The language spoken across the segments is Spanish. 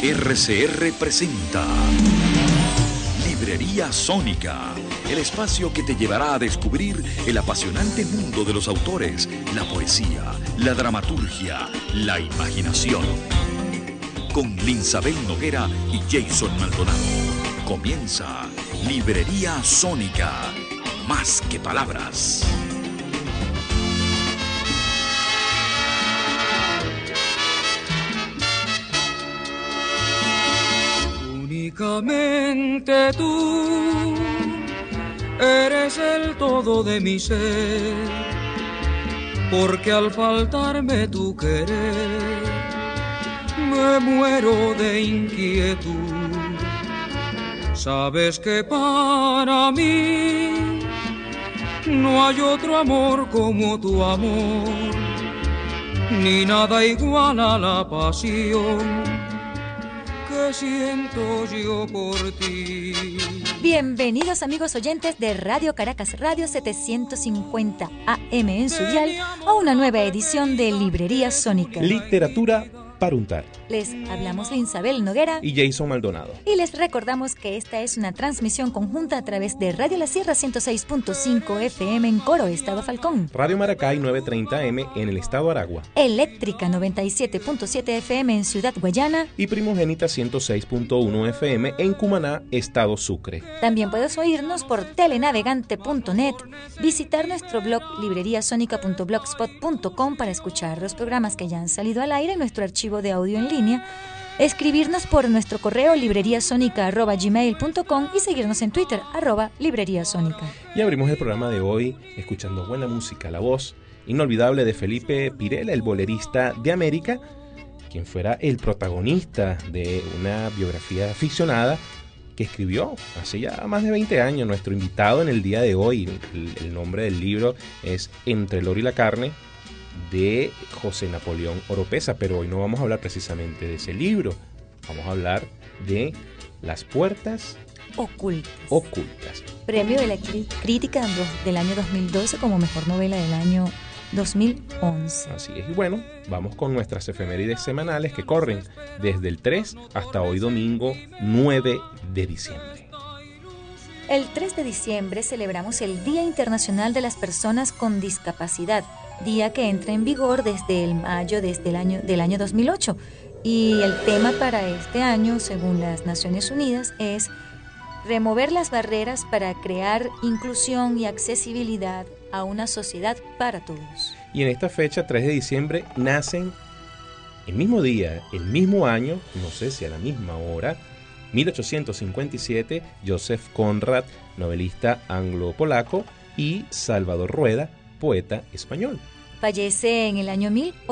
RCR presenta Librería Sónica, el espacio que te llevará a descubrir el apasionante mundo de los autores, la poesía, la dramaturgia, la imaginación. Con Linsabel Noguera y Jason Maldonado. Comienza Librería Sónica, más que palabras. Únicamente tú eres el todo de mi ser, porque al faltarme tu querer me muero de inquietud. Sabes que para mí no hay otro amor como tu amor, ni nada igual a la pasión que siento yo por ti. Bienvenidos amigos oyentes de Radio Caracas, Radio 750 AM en su dial, a una nueva edición de Librería Sónica. Literatura para untar. Les hablamos Linsabel Noguera y Jason Maldonado. Y les recordamos que esta es una transmisión conjunta a través de Radio La Sierra 106.5 FM en Coro, Estado Falcón. Radio Maracay 930M en el Estado Aragua. Eléctrica 97.7 FM en Ciudad Guayana. Y Primogénita 106.1 FM en Cumaná, Estado Sucre. También puedes oírnos por telenavegante.net, visitar nuestro blog libreriasonica.blogspot.com para escuchar los programas que ya han salido al aire en nuestro archivo de audio en línea, escribirnos por nuestro correo libreriasonica@gmail.com y seguirnos en Twitter @libreriasonica. Y abrimos el programa de hoy escuchando buena música, la voz inolvidable de Felipe Pirela, el bolerista de América, quien fuera el protagonista de una biografía ficcionada que escribió hace ya más de 20 años. Nuestro invitado en el día de hoy, el nombre del libro es Entre el oro y la carne, de José Napoleón Oropeza, pero hoy no vamos a hablar precisamente de ese libro, vamos a hablar de Las puertas ocultas. Premio de la crítica del año 2012 como mejor novela del año 2011. Así es, y bueno, vamos con nuestras efemérides semanales que corren desde el 3 hasta hoy domingo 9 de diciembre. El 3 de diciembre celebramos el Día Internacional de las Personas con Discapacidad, día que entra en vigor desde el mayo del año 2008. Y el tema para este año, según las Naciones Unidas, es remover las barreras para crear inclusión y accesibilidad a una sociedad para todos. Y en esta fecha, 3 de diciembre, nacen el mismo día, el mismo año, no sé si a la misma hora, 1857, Joseph Conrad, novelista anglo-polaco, y Salvador Rueda, poeta español. Fallece en el año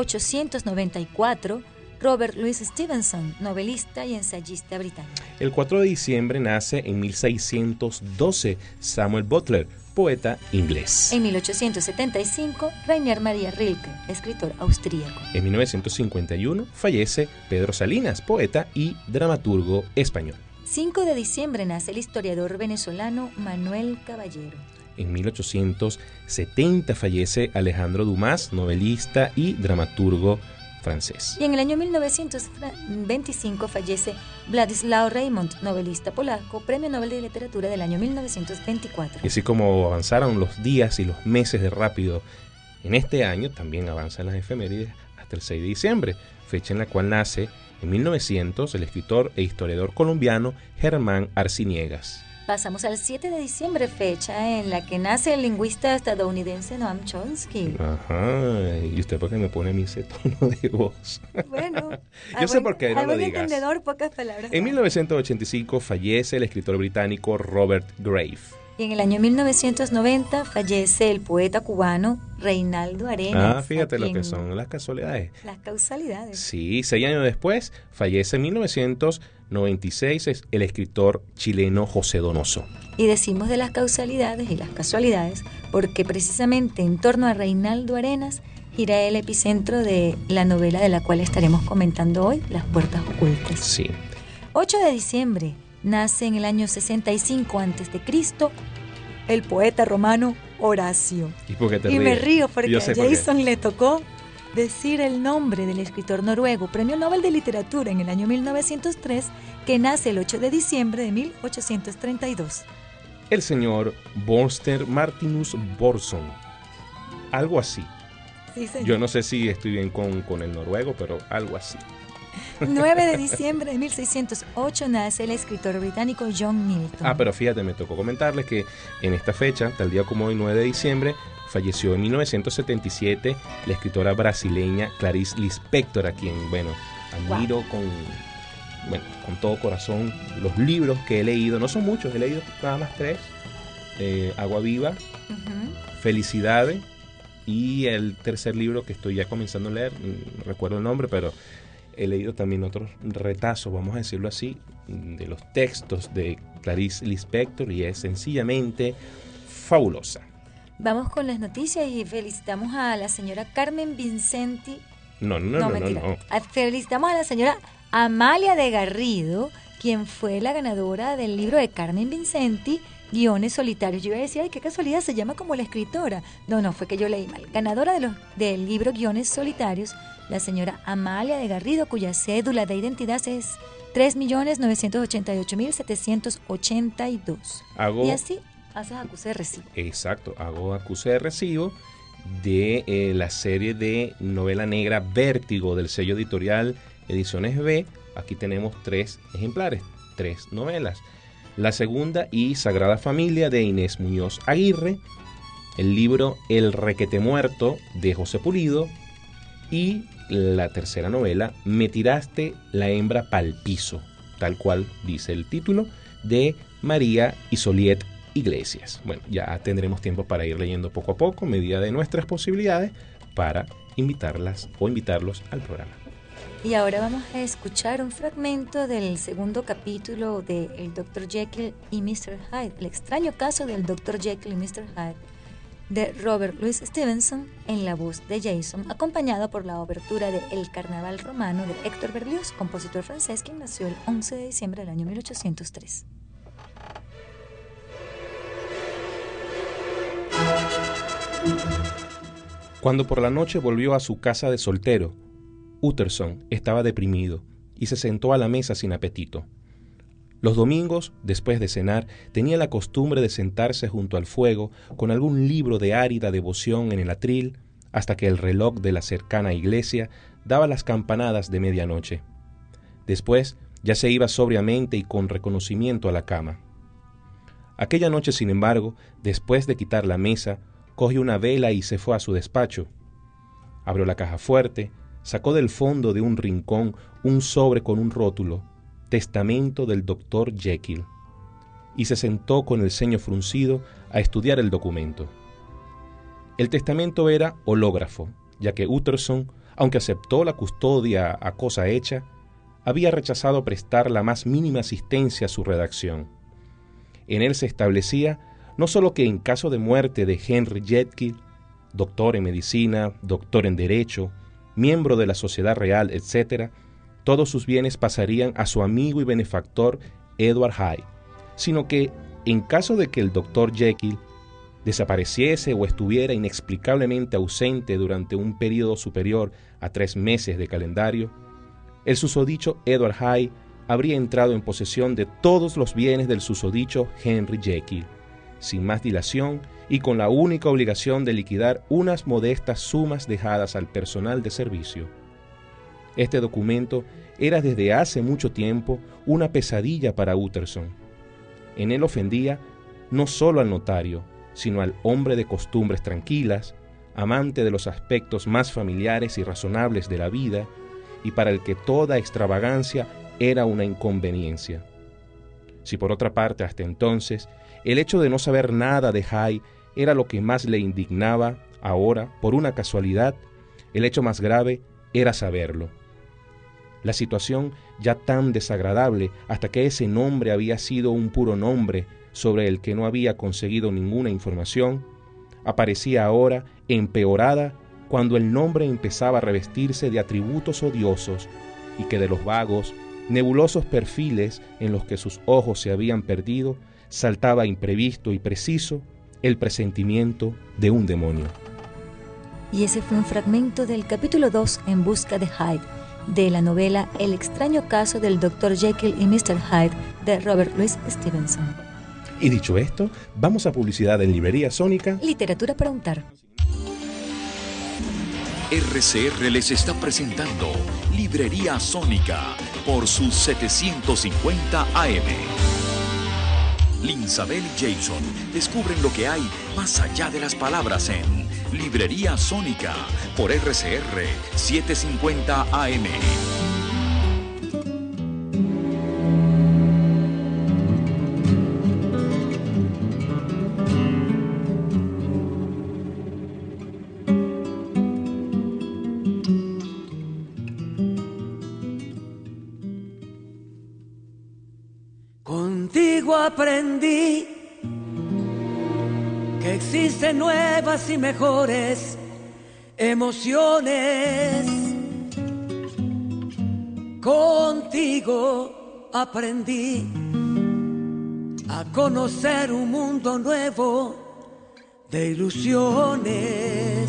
1894 Robert Louis Stevenson, novelista y ensayista británico. El 4 de diciembre nace en 1612 Samuel Butler, poeta inglés. En 1875, Rainer Maria Rilke, escritor austríaco. En 1951 fallece Pedro Salinas, poeta y dramaturgo español. 5 de diciembre nace el historiador venezolano Manuel Caballero. En 1870 fallece Alejandro Dumas, novelista y dramaturgo francés. Y en el año 1925 fallece Władysław Reymont, novelista polaco, Premio Nobel de Literatura del año 1924. Y así como avanzaron los días y los meses de rápido en este año, también avanzan las efemérides hasta el 6 de diciembre, fecha en la cual nace en 1900 el escritor e historiador colombiano Germán Arciniegas. Pasamos al 7 de diciembre, fecha en la que nace el lingüista estadounidense Noam Chomsky. Ajá, ¿y usted por qué me pone a mí ese tono de voz? Bueno, yo sé por qué, no lo digas. entendedor, pocas palabras. En 1985 fallece el escritor británico Robert Graves. Y en el año 1990 fallece el poeta cubano Reinaldo Arenas. Ah, fíjate lo que son las casualidades. Las causalidades. Sí, 6 años después fallece en 1996 el escritor chileno José Donoso. Y decimos de las causalidades y las casualidades porque precisamente en torno a Reinaldo Arenas gira el epicentro de la novela de la cual estaremos comentando hoy, Las puertas ocultas. Sí. 8 de diciembre nace en el año 65 a.C. el poeta romano Horacio. ¿Y por qué te ríes? Me río porque a Jason le tocó decir el nombre del escritor noruego, Premio Nobel de Literatura en el año 1903, que nace el 8 de diciembre de 1832. El señor Borster Martinus Borson. Algo así. Sí, señor. Yo no sé si estoy bien con el noruego, pero algo así. 9 de diciembre de 1608 nace el escritor británico John Milton. Pero fíjate, me tocó comentarles que en esta fecha, tal día como hoy, 9 de diciembre, falleció en 1977 la escritora brasileña Clarice Lispector, a quien, admiro con todo corazón. Los libros que he leído, no son muchos, he leído nada más 3. Agua Viva, Felicidades, y el tercer libro que estoy ya comenzando a leer, no recuerdo el nombre, pero he leído también otros retazos, vamos a decirlo así, de los textos de Clarice Lispector, y es sencillamente fabulosa. Vamos con las noticias y felicitamos a la señora Carmen Vincenti. No. Felicitamos a la señora Amalia de Garrido, quien fue la ganadora del libro de Carmen Vincenti, Guiones Solitarios. Yo iba a decir, ay, qué casualidad, se llama como la escritora. No, fue que yo leí mal. Ganadora del libro Guiones Solitarios, la señora Amalia de Garrido, cuya cédula de identidad es 3.988.782. Y así haces acuse de recibo. Exacto, hago acuse de recibo de la serie de novela negra Vértigo del sello editorial Ediciones B. Aquí tenemos 3 ejemplares, 3 novelas. La segunda y Sagrada Familia de Inés Muñoz Aguirre, el libro El Requete Muerto de José Pulido, y la tercera novela Me tiraste la hembra pa'l piso, tal cual dice el título, de María Isoliet Iglesias. Bueno, ya tendremos tiempo para ir leyendo poco a poco, medida de nuestras posibilidades, para invitarlos al programa. Y ahora vamos a escuchar un fragmento del segundo capítulo de El Dr. Jekyll y Mr. Hyde, el extraño caso del Dr. Jekyll y Mr. Hyde, de Robert Louis Stevenson, en la voz de Jason, acompañado por la obertura de El Carnaval Romano de Héctor Berlioz, compositor francés quien nació el 11 de diciembre del año 1803. Cuando por la noche volvió a su casa de soltero, Utterson estaba deprimido y se sentó a la mesa sin apetito. Los domingos, después de cenar, tenía la costumbre de sentarse junto al fuego con algún libro de árida devoción en el atril hasta que el reloj de la cercana iglesia daba las campanadas de medianoche. Después ya se iba sobriamente y con reconocimiento a la cama. Aquella noche, sin embargo, después de quitar la mesa, cogió una vela y se fue a su despacho. Abrió la caja fuerte, sacó del fondo de un rincón un sobre con un rótulo, Testamento del Dr. Jekyll, y se sentó con el ceño fruncido a estudiar el documento. El testamento era hológrafo, ya que Utterson, aunque aceptó la custodia a cosa hecha, había rechazado prestar la más mínima asistencia a su redacción. En él se establecía no solo que en caso de muerte de Henry Jekyll, doctor en medicina, doctor en derecho, miembro de la Sociedad Real, etc., todos sus bienes pasarían a su amigo y benefactor Edward Hyde, sino que, en caso de que el Dr. Jekyll desapareciese o estuviera inexplicablemente ausente durante un período superior a 3 meses de calendario, el susodicho Edward Hyde habría entrado en posesión de todos los bienes del susodicho Henry Jekyll, sin más dilación y con la única obligación de liquidar unas modestas sumas dejadas al personal de servicio. Este documento era desde hace mucho tiempo una pesadilla para Utterson. En él ofendía no solo al notario, sino al hombre de costumbres tranquilas, amante de los aspectos más familiares y razonables de la vida, y para el que toda extravagancia era una inconveniencia. Si por otra parte, hasta entonces, el hecho de no saber nada de Hyde era lo que más le indignaba, ahora, por una casualidad, el hecho más grave era saberlo. La situación ya tan desagradable hasta que ese nombre había sido un puro nombre sobre el que no había conseguido ninguna información, aparecía ahora empeorada cuando el nombre empezaba a revestirse de atributos odiosos y que de los vagos, nebulosos perfiles en los que sus ojos se habían perdido, saltaba imprevisto y preciso el presentimiento de un demonio. y ese fue un fragmento del capítulo 2, En busca de Hyde, de la novela El extraño caso del Dr. Jekyll y Mr. Hyde, de Robert Louis Stevenson. Y dicho esto, vamos a publicidad en Librería Sónica. Literatura para untar. RCR les está presentando Librería Sónica por sus 750 AM. Linsabel y Jason descubren lo que hay más allá de las palabras en Librería Sónica por RCR 750 AM. Contigo aprendí que existen nuevas y mejores emociones. Contigo aprendí a conocer un mundo nuevo de ilusiones.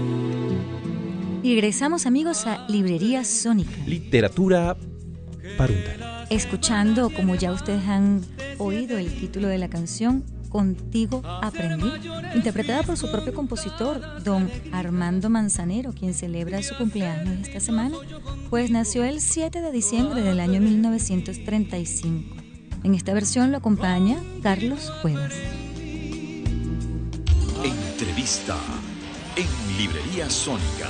Y regresamos, amigos, a Librería Sónica. Literatura para untar. Escuchando, como ya ustedes han oído, el título de la canción, Contigo aprendí, interpretada por su propio compositor, don Armando Manzanero, quien celebra su cumpleaños esta semana, pues nació el 7 de diciembre del año 1935. En esta versión lo acompaña Carlos Cuevas. Entrevista en Librería Sónica.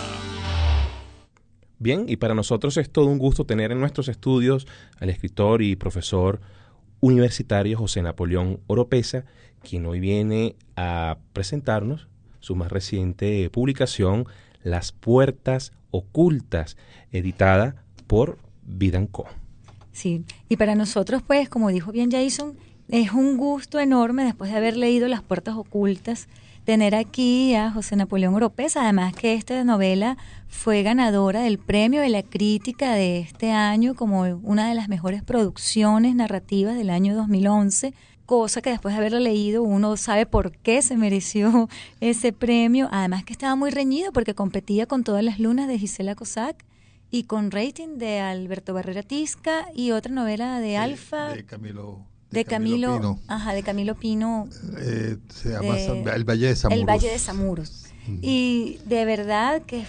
Bien, y para nosotros es todo un gusto tener en nuestros estudios al escritor y profesor universitario José Napoleón Oropeza, quien hoy viene a presentarnos su más reciente publicación, Las Puertas Ocultas, editada por Vidanco. Sí, y para nosotros, pues, como dijo bien Jason, es un gusto enorme, después de haber leído Las Puertas Ocultas, tener aquí a José Napoleón Oropeza, además que esta novela fue ganadora del premio de la crítica de este año como una de las mejores producciones narrativas del año 2011, cosa que después de haberla leído uno sabe por qué se mereció ese premio, además que estaba muy reñido porque competía con Todas las lunas de Gisela Cossack y con Rating de Alberto Barrera Tisca y otra novela de Alfa de Camilo Pino. Ajá, de Camilo Pino. Se llama El Valle de Zamuros. El Valle de Zamuros. Y de verdad que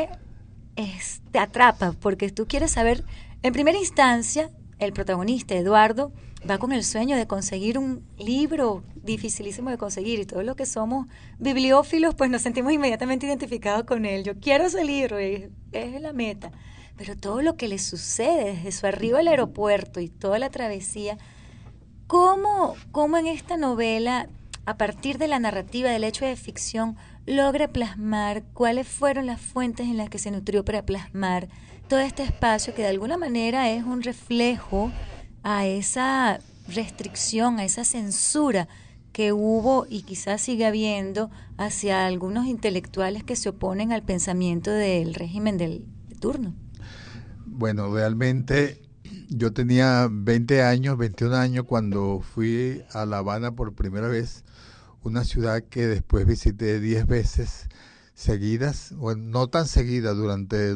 te atrapa, porque tú quieres saber, en primera instancia, el protagonista, Eduardo, va con el sueño de conseguir un libro dificilísimo de conseguir, y todos los que somos bibliófilos, pues nos sentimos inmediatamente identificados con él. Yo quiero ese libro, es la meta. Pero todo lo que le sucede desde su arribo al aeropuerto y toda la travesía, ¿Cómo en esta novela, a partir de la narrativa, del hecho de ficción, logra plasmar cuáles fueron las fuentes en las que se nutrió para plasmar todo este espacio que de alguna manera es un reflejo a esa restricción, a esa censura que hubo y quizás sigue habiendo hacia algunos intelectuales que se oponen al pensamiento del régimen de turno? Bueno, realmente yo tenía 20 años, 21 años cuando fui a La Habana por primera vez, una ciudad que después visité 10 veces seguidas, bueno, no tan seguidas, durante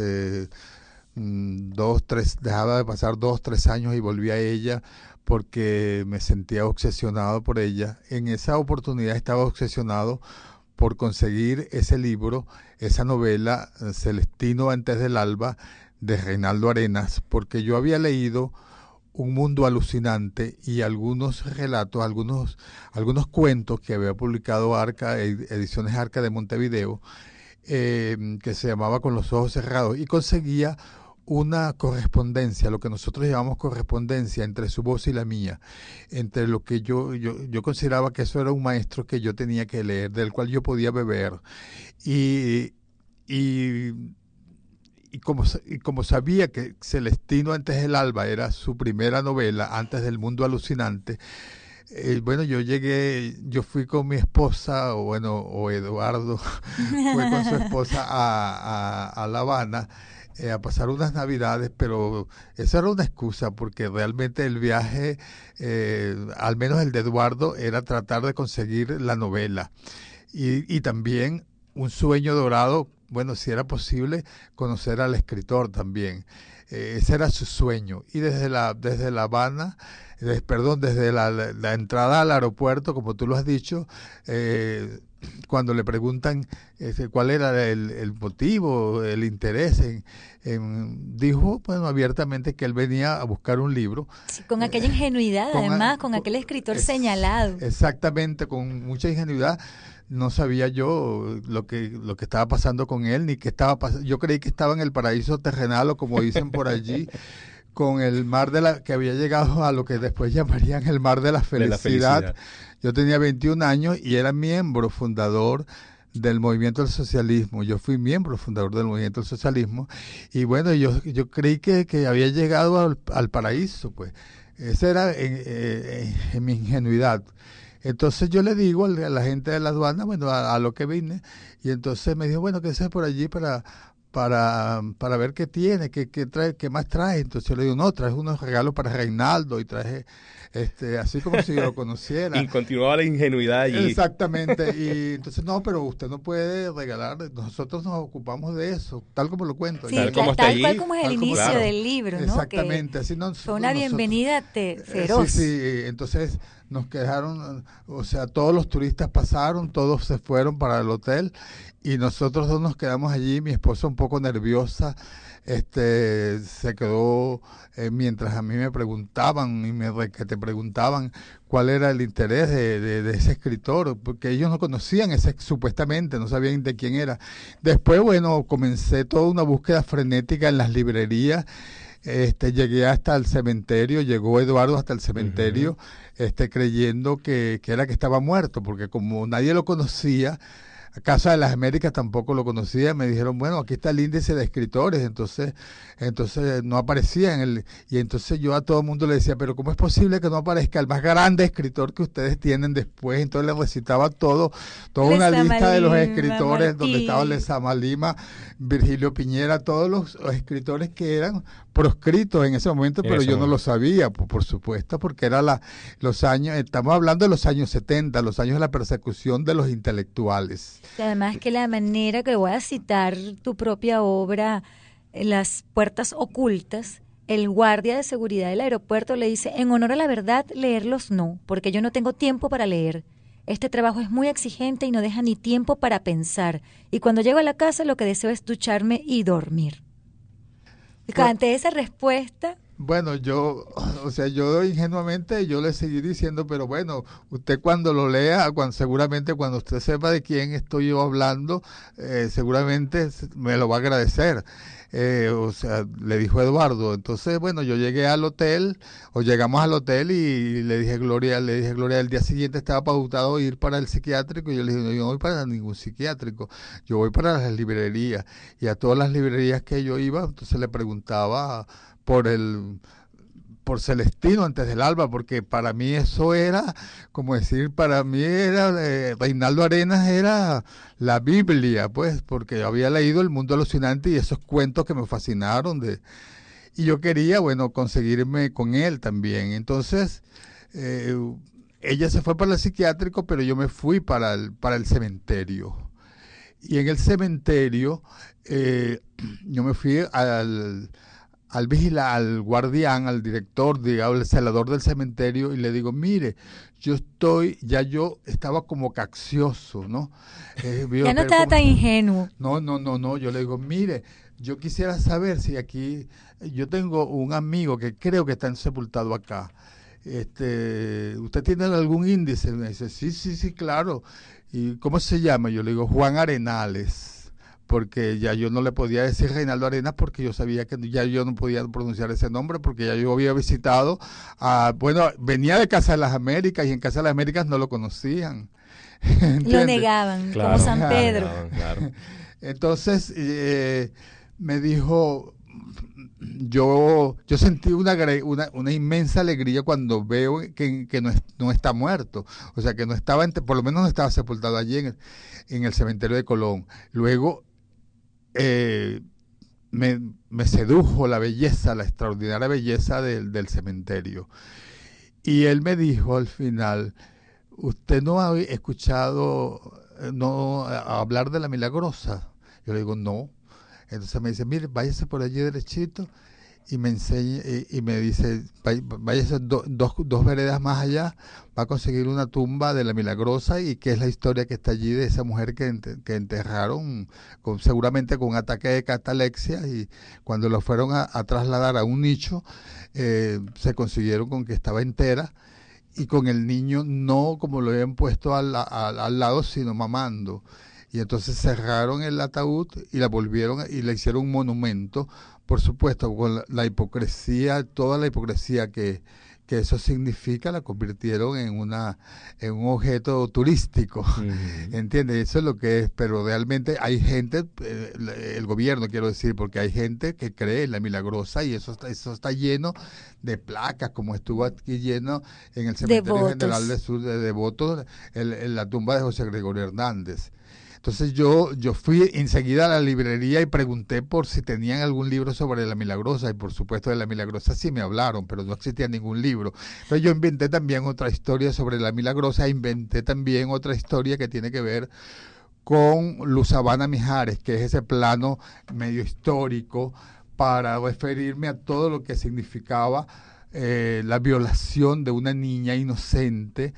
2, 3, dejaba de pasar 2, 3 años y volví a ella porque me sentía obsesionado por ella. En esa oportunidad estaba obsesionado por conseguir ese libro, esa novela, Celestino antes del alba, de Reinaldo Arenas, porque yo había leído Un mundo alucinante y algunos relatos, algunos cuentos que había publicado Arca, Ediciones Arca de Montevideo, que se llamaba Con los ojos cerrados, y conseguía una correspondencia, lo que nosotros llamamos correspondencia entre su voz y la mía, entre lo que yo consideraba que eso era un maestro que yo tenía que leer, del cual yo podía beber, y como sabía que Celestino antes del alba era su primera novela, antes del mundo alucinante, bueno, yo fui con mi esposa, o Eduardo fue con su esposa a La Habana a pasar unas navidades, pero esa era una excusa, porque realmente el viaje, al menos el de Eduardo, era tratar de conseguir la novela y también un sueño dorado, bueno, si era posible, conocer al escritor también. Ese era su sueño. Y desde La Habana, desde la entrada al aeropuerto, como tú lo has dicho, cuando le preguntan cuál era el motivo, el interés, dijo, bueno, abiertamente que él venía a buscar un libro. Sí, con aquella ingenuidad, con aquel escritor señalado. Exactamente, con mucha ingenuidad. No sabía yo lo que estaba pasando con él, ni qué estaba pasando. Yo creí que estaba en el paraíso terrenal, o como dicen por allí, con el mar que había llegado a lo que después llamarían el mar de la felicidad. Yo tenía 21 años y era miembro fundador del movimiento del socialismo. Yo fui miembro fundador del movimiento del socialismo, y bueno, yo creí que había llegado al paraíso, pues. Esa era en mi ingenuidad. Entonces yo le digo a la gente de la aduana, bueno, a lo que vine, y entonces me dijo, bueno, que sea por allí para ver qué tiene, qué trae, qué más trae. Entonces yo le digo, no, traje unos regalos para Reinaldo, y traje, así como si yo lo conociera. Y continuaba la ingenuidad allí. Exactamente, y entonces, no, pero usted no puede regalar, nosotros nos ocupamos de eso, tal como lo cuento. Sí, tal como está tal allí, cual como es el inicio claro. del libro, ¿no? Exactamente, así fue una bienvenida feroz. Sí, entonces nos quedaron, o sea, todos los turistas pasaron, todos se fueron para el hotel, y nosotros dos nos quedamos allí. Mi esposa un poco nerviosa, se quedó mientras a mí me preguntaban te preguntaban cuál era el interés de ese escritor, porque ellos no conocían supuestamente, no sabían de quién era. Después, bueno, comencé toda una búsqueda frenética en las librerías. Llegué hasta el cementerio, llegó Eduardo hasta el cementerio, creyendo que estaba muerto, porque como nadie lo conocía, Casa de las Américas tampoco lo conocía. Me dijeron, bueno, aquí está el índice de escritores, entonces no aparecía y entonces yo a todo el mundo le decía, pero ¿cómo es posible que no aparezca el más grande escritor que ustedes tienen después? Entonces le recitaba toda una lista de los escritores, Martí, donde estaba Lezama Lima, Virgilio Piñera, todos los escritores que eran proscritos en ese momento, pero yo no lo sabía, por supuesto, porque era los años, estamos hablando de los años 70, los años de la persecución de los intelectuales. Además que la manera que voy a citar tu propia obra, Las puertas ocultas, el guardia de seguridad del aeropuerto le dice, en honor a la verdad, leerlos no, porque yo no tengo tiempo para leer. Este trabajo es muy exigente y no deja ni tiempo para pensar. Y cuando llego a la casa lo que deseo es ducharme y dormir. Ante esa respuesta... Bueno, yo ingenuamente yo le seguí diciendo, pero bueno, usted cuando lo lea, seguramente cuando usted sepa de quién estoy yo hablando, seguramente me lo va a agradecer. Le dijo Eduardo. Entonces, bueno, yo llegué al hotel, llegamos al hotel, y le dije a Gloria, el día siguiente estaba pautado ir para el psiquiátrico, y yo le dije, yo no voy para ningún psiquiátrico, yo voy para las librerías, y a todas las librerías que yo iba, entonces le preguntaba por Celestino antes del alba, porque para mí eso era, como decir, para mí era, Reinaldo Arenas era la Biblia, pues, porque yo había leído El Mundo Alucinante y esos cuentos que me fascinaron, y yo quería, bueno, conseguirme con él también. Entonces, ella se fue para el psiquiátrico, pero yo me fui para el cementerio. Y en el cementerio, yo me fui al guardián, al director, digamos, el celador del cementerio, y le digo, mire, yo estaba como caccioso, ¿no? Ya no estaba tan ingenuo. No, yo le digo, mire, yo quisiera saber si aquí, yo tengo un amigo que creo que está sepultado acá, ¿usted tiene algún índice? Me dice, sí, claro. ¿Y cómo se llama? Yo le digo, Juan Arenales, porque ya yo no le podía decir Reinaldo Arenas, porque yo sabía que ya yo no podía pronunciar ese nombre, porque ya yo había visitado, venía de Casa de las Américas, y en Casa de las Américas no lo conocían. Lo negaban, claro, como San Pedro. Claro. Entonces, me dijo, yo sentí una inmensa alegría cuando veo que no está muerto, o sea, que no estaba, por lo menos no estaba sepultado allí en el cementerio de Colón. Luego, me sedujo la extraordinaria belleza del cementerio. Y él me dijo al final, ¿usted no ha escuchado a hablar de la Milagrosa? Yo le digo, no. Entonces me dice, mire, váyase por allí derechito, y me enseña, y me dice, váyase dos veredas más allá, va a conseguir una tumba de la Milagrosa, y que es la historia que está allí de esa mujer que enterraron seguramente con un ataque de catalepsia, y cuando lo fueron a trasladar a un nicho, se consiguieron con que estaba entera, y con el niño no como lo habían puesto al lado, sino mamando. Y entonces cerraron el ataúd y la volvieron y le hicieron un monumento, por supuesto, con la hipocresía, toda la hipocresía que eso significa, la convirtieron en un objeto turístico. Uh-huh. ¿Entiendes? Eso es lo que es, pero realmente hay gente, el gobierno quiero decir, porque hay gente que cree en la Milagrosa, y eso está lleno de placas, como estuvo aquí lleno en el Cementerio General del Sur de devotos, la tumba de José Gregorio Hernández. Entonces yo fui enseguida a la librería y pregunté por si tenían algún libro sobre la Milagrosa, y por supuesto de la Milagrosa sí me hablaron, pero no existía ningún libro. Entonces yo inventé también otra historia sobre la Milagrosa, inventé también otra historia que tiene que ver con Luz Habana Mijares, que es ese plano medio histórico para referirme a todo lo que significaba la violación de una niña inocente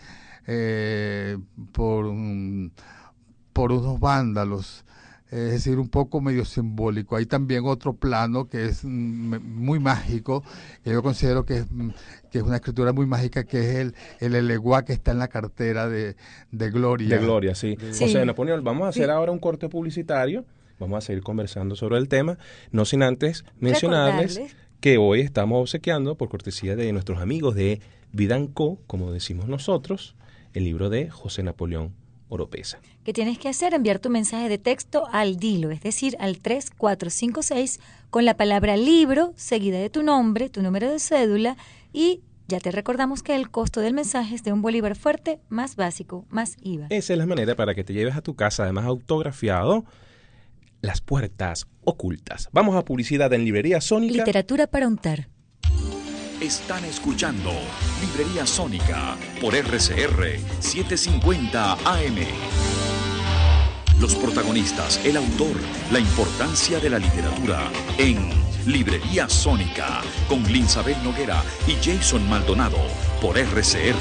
por unos vándalos, es decir, un poco medio simbólico. Hay también otro plano que es muy mágico, que yo considero que es una escritura muy mágica, que es el eleguá que está en la cartera de Gloria. De Gloria, sí. José Napoleón, vamos a hacer ahora un corte publicitario, vamos a seguir conversando sobre el tema, no sin antes mencionarles que hoy estamos obsequiando, por cortesía de nuestros amigos de Vidanco, como decimos nosotros, el libro de José Napoleón Oropesa. ¿Qué tienes que hacer? Enviar tu mensaje de texto al DILO, es decir, al 3456, con la palabra libro, seguida de tu nombre, tu número de cédula, y ya te recordamos que el costo del mensaje es de un bolívar fuerte, más básico, más IVA. Esa es la manera para que te lleves a tu casa, además autografiado, Las Puertas Ocultas. Vamos a publicidad en Librería Sónica. Literatura para untar. Están escuchando Librería Sónica por RCR 750 AM. Los protagonistas, el autor, la importancia de la literatura en Librería Sónica con Linsabel Noguera y Jason Maldonado por RCR.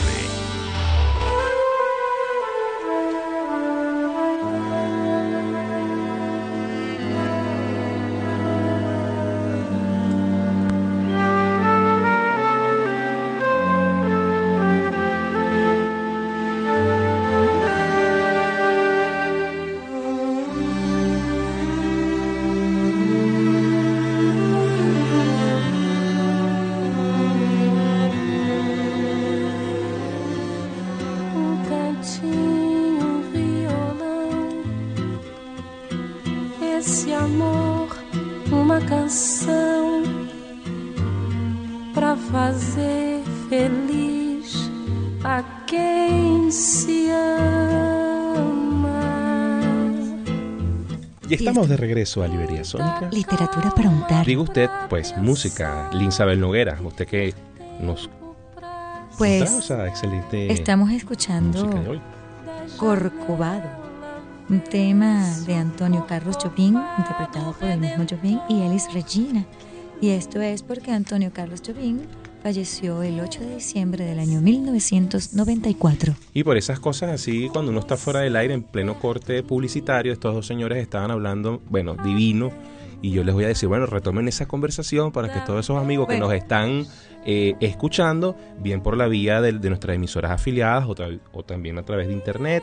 Y estamos de regreso a Librería Sónica. Literatura para untar. Diga usted, pues, música, Linsabel Noguera, usted que nos... Pues, esa excelente estamos escuchando Corcovado, un tema de Antonio Carlos Jobim, interpretado por el mismo Jobim y Elis Regina. Y esto es porque Antonio Carlos Jobim falleció el 8 de diciembre del año 1994. Y por esas cosas así, cuando uno está fuera del aire, en pleno corte publicitario, estos dos señores estaban hablando, bueno, divino, y yo les voy a decir, bueno, retomen esa conversación para que todos esos amigos que nos están escuchando, bien por la vía de nuestras emisoras afiliadas o también a través de internet,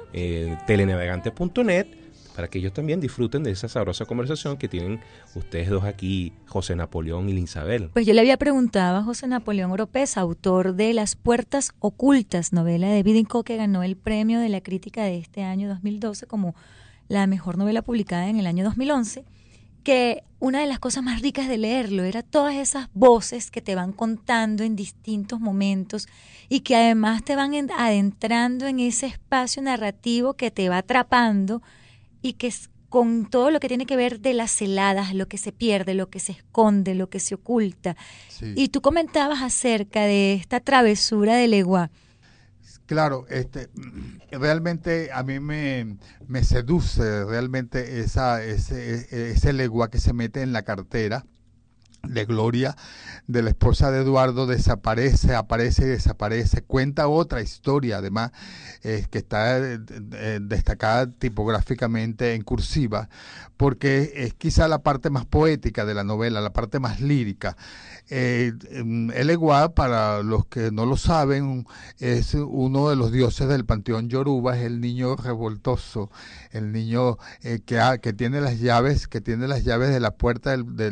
telenavegante.net, para que ellos también disfruten de esa sabrosa conversación que tienen ustedes dos aquí, José Napoleón y Linsabel. Pues yo le había preguntado a José Napoleón Oropesa, autor de Las Puertas Ocultas, novela de Vidanco, que ganó el premio de la crítica de este año 2012 como la mejor novela publicada en el año 2011, que una de las cosas más ricas de leerlo era todas esas voces que te van contando en distintos momentos y que además te van adentrando en ese espacio narrativo que te va atrapando, y que es con todo lo que tiene que ver de las celadas, lo que se pierde, lo que se esconde, lo que se oculta. Sí. Y tú comentabas acerca de esta travesura de Legua. Claro, realmente a mí me seduce realmente ese legua que se mete en la cartera de Gloria, de la esposa de Eduardo, desaparece, aparece y desaparece. Cuenta otra historia, además, que está destacada tipográficamente en cursiva, porque es quizá la parte más poética de la novela, la parte más lírica. El Eguá, para los que no lo saben, es uno de los dioses del panteón yoruba, es el niño revoltoso, el niño que tiene las llaves, de la puerta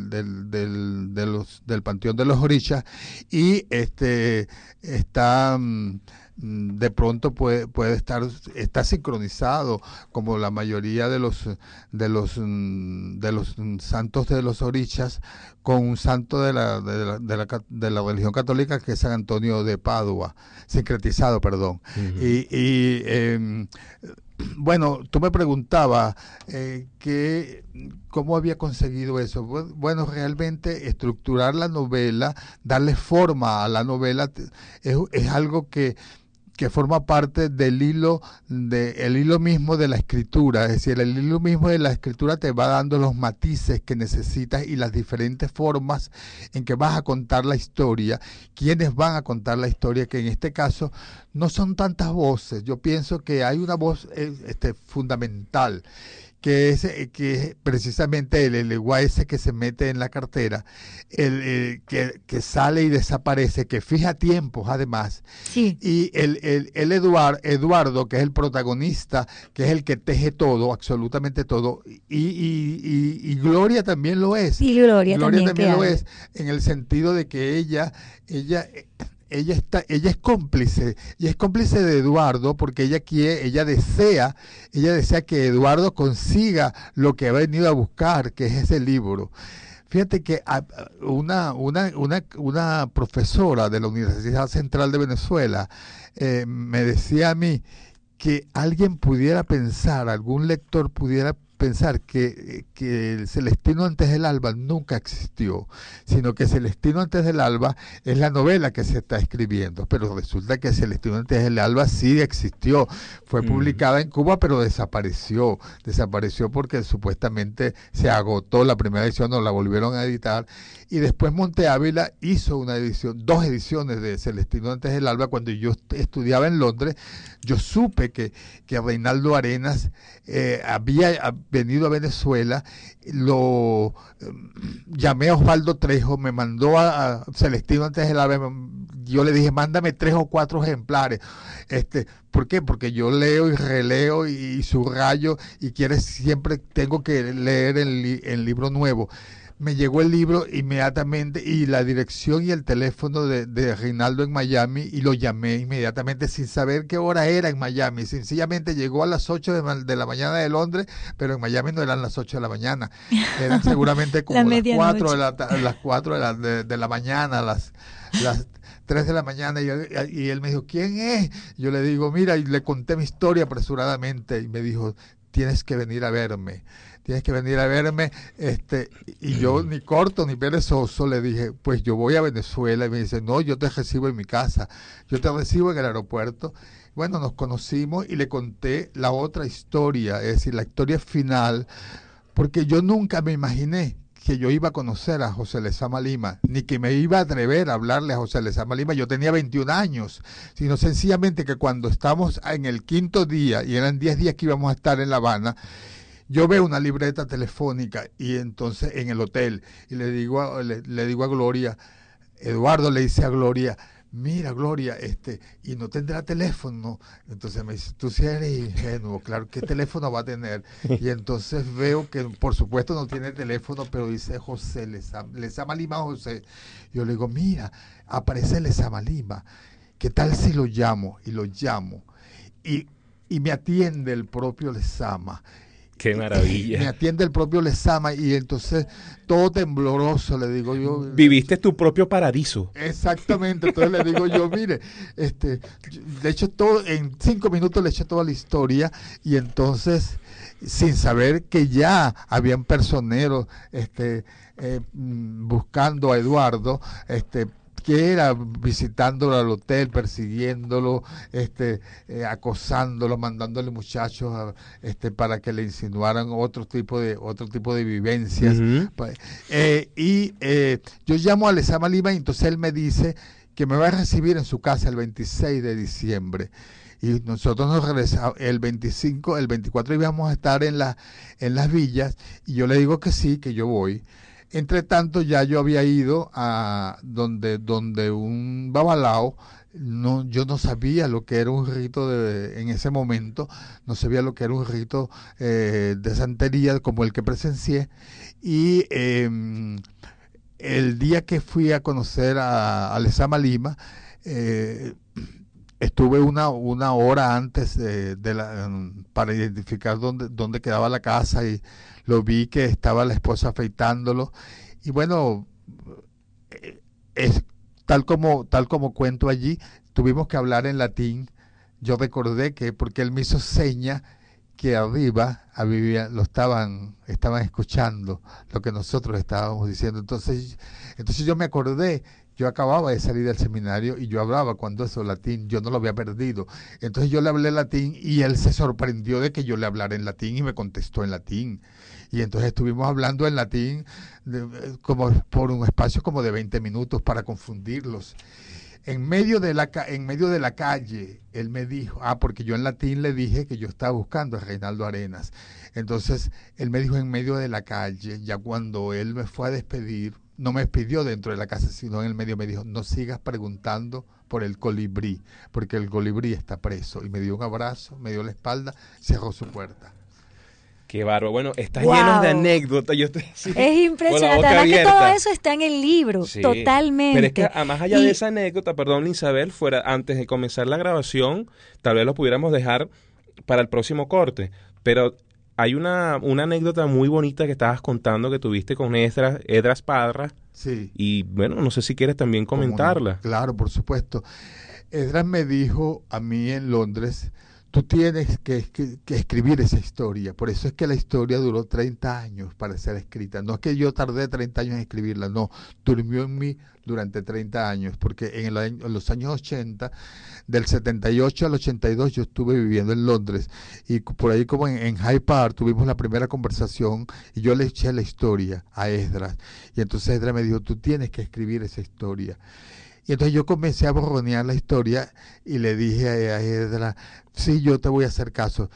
del panteón de los orishas, y está de pronto puede está sincronizado, como la mayoría de los santos de los orishas, con un santo de la religión católica, que es San Antonio de Padua, sincretizado, perdón. Uh-huh. Bueno, tú me preguntabas cómo había conseguido eso. Bueno, realmente estructurar la novela, darle forma a la novela, es algo que forma parte del hilo mismo de la escritura. Es decir, el hilo mismo de la escritura te va dando los matices que necesitas y las diferentes formas en que vas a contar la historia, quiénes van a contar la historia, que en este caso no son tantas voces. Yo pienso que hay una voz fundamental, que es precisamente el Eguá ese que se mete en la cartera, que sale y desaparece, que fija tiempos además. Sí. Y Eduardo, que es el protagonista, que es el que teje todo, absolutamente todo, y Gloria también lo es. Y Gloria también lo es, en el sentido de que ella es cómplice, y es cómplice de Eduardo, porque ella desea que Eduardo consiga lo que ha venido a buscar, que es ese libro. Fíjate que una profesora de la Universidad Central de Venezuela me decía a mí que algún lector pudiera pensar que el Celestino antes del alba nunca existió, sino que Celestino antes del alba es la novela que se está escribiendo, pero resulta que Celestino antes del alba sí existió, fue publicada en Cuba, pero desapareció porque supuestamente se agotó la primera edición, no la volvieron a editar, y después Monte Ávila hizo dos ediciones de Celestino antes del alba. Cuando yo estudiaba en Londres, yo supe que Reinaldo Arenas había venido a Venezuela, llamé a Osvaldo Trejo, me mandó a Celestino antes del alba, yo le dije, mándame 3 o 4 ejemplares. ¿Por qué? Porque yo leo y releo y subrayo, y siempre tengo que leer el libro nuevo. Me llegó el libro inmediatamente, y la dirección y el teléfono de Reinaldo en Miami, y lo llamé inmediatamente sin saber qué hora era en Miami. Sencillamente llegó a las 8 de la mañana de Londres, pero en Miami no eran las 8 de la mañana, eran seguramente como las 4 de la mañana, las 3 de la mañana, y él me dijo, ¿quién es? Yo le digo, mira, y le conté mi historia apresuradamente, y me dijo, tienes que venir a verme, y yo, ni corto ni perezoso, le dije, pues yo voy a Venezuela. Y me dice, no, yo te recibo en mi casa, yo te recibo en el aeropuerto. Bueno, nos conocimos y le conté la otra historia, es decir, la historia final, porque yo nunca me imaginé que yo iba a conocer a José Lezama Lima, ni que me iba a atrever a hablarle a José Lezama Lima. Yo tenía 21 años, sino sencillamente que cuando estamos en el 5º día, y eran 10 días que íbamos a estar en La Habana, yo veo una libreta telefónica, y entonces en el hotel, y le digo a Gloria, Eduardo le dice a Gloria, mira, Gloria, y no tendrá teléfono. Entonces me dice, tú sí eres ingenuo, claro, ¿qué teléfono va a tener? Y entonces veo que por supuesto no tiene teléfono, pero dice José Lezama Lima José. Yo le digo, mira, aparece Lezama Lima, ¿qué tal si lo llamo? Y lo llamo, y me atiende el propio Lezama. ¡Qué maravilla! Me atiende el propio Lezama, y entonces todo tembloroso le digo yo. Viviste tu propio paradiso. Exactamente, entonces le digo yo, mire, le echo todo, en 5 minutos le eché toda la historia, y entonces, sin saber que ya habían personeros buscando a Eduardo, que era visitándolo al hotel, persiguiéndolo, acosándolo, mandándole muchachos para que le insinuaran otro tipo de vivencias. Yo llamo a Lezama Lima y entonces él me dice que me va a recibir en su casa el 26 de diciembre. Y nosotros nos regresamos el 25, el 24 íbamos a estar en las villas, y yo le digo que sí, que yo voy. Entre tanto, ya yo había ido a donde un babalao. Yo no sabía lo que era un rito en ese momento, no sabía lo que era un rito de santería como el que presencié. Y el día que fui a conocer a Lezama Lima, estuve una hora antes para identificar dónde quedaba la casa, y lo vi que estaba la esposa afeitándolo. Y bueno, tal como cuento allí, tuvimos que hablar en latín. Yo recordé que, porque él me hizo seña que arriba estaban escuchando lo que nosotros estábamos diciendo. Entonces yo me acordé. Yo acababa de salir del seminario y yo hablaba cuando eso latín, yo no lo había perdido. Entonces yo le hablé latín y él se sorprendió de que yo le hablara en latín y me contestó en latín. Y entonces estuvimos hablando en latín como por un espacio como de 20 minutos para confundirlos. En medio de la calle, él me dijo, porque yo en latín le dije que yo estaba buscando a Reinaldo Arenas. Entonces él me dijo en medio de la calle, ya cuando él me fue a despedir, no me despidió dentro de la casa, sino en el medio me dijo, no sigas preguntando por el colibrí, porque el colibrí está preso. Y me dio un abrazo, me dio la espalda, cerró su puerta. Qué bárbaro. Bueno, está lleno de anécdotas. Yo estoy así, es impresionante. Además que todo eso está en el libro, sí, totalmente. Pero es que más allá de esa anécdota, perdón, Isabel, antes de comenzar la grabación, tal vez lo pudiéramos dejar para el próximo corte, pero hay una anécdota muy bonita que estabas contando que tuviste con Esdras Parra. Sí. Y bueno, no sé si quieres también comentarla. No? Claro, por supuesto. Esdras me dijo a mí en Londres, tú tienes que escribir esa historia. Por eso es que la historia duró 30 años para ser escrita. No es que yo tardé 30 años en escribirla, no. Durmió en mí durante 30 años, porque en los años 80, del 78 al 82, yo estuve viviendo en Londres. Y por ahí como en Hyde Park tuvimos la primera conversación y yo le eché la historia a Esdras. Y entonces Esdras me dijo, tú tienes que escribir esa historia. Y entonces yo comencé a borronear la historia y le dije a Esdras, sí, yo te voy a hacer caso,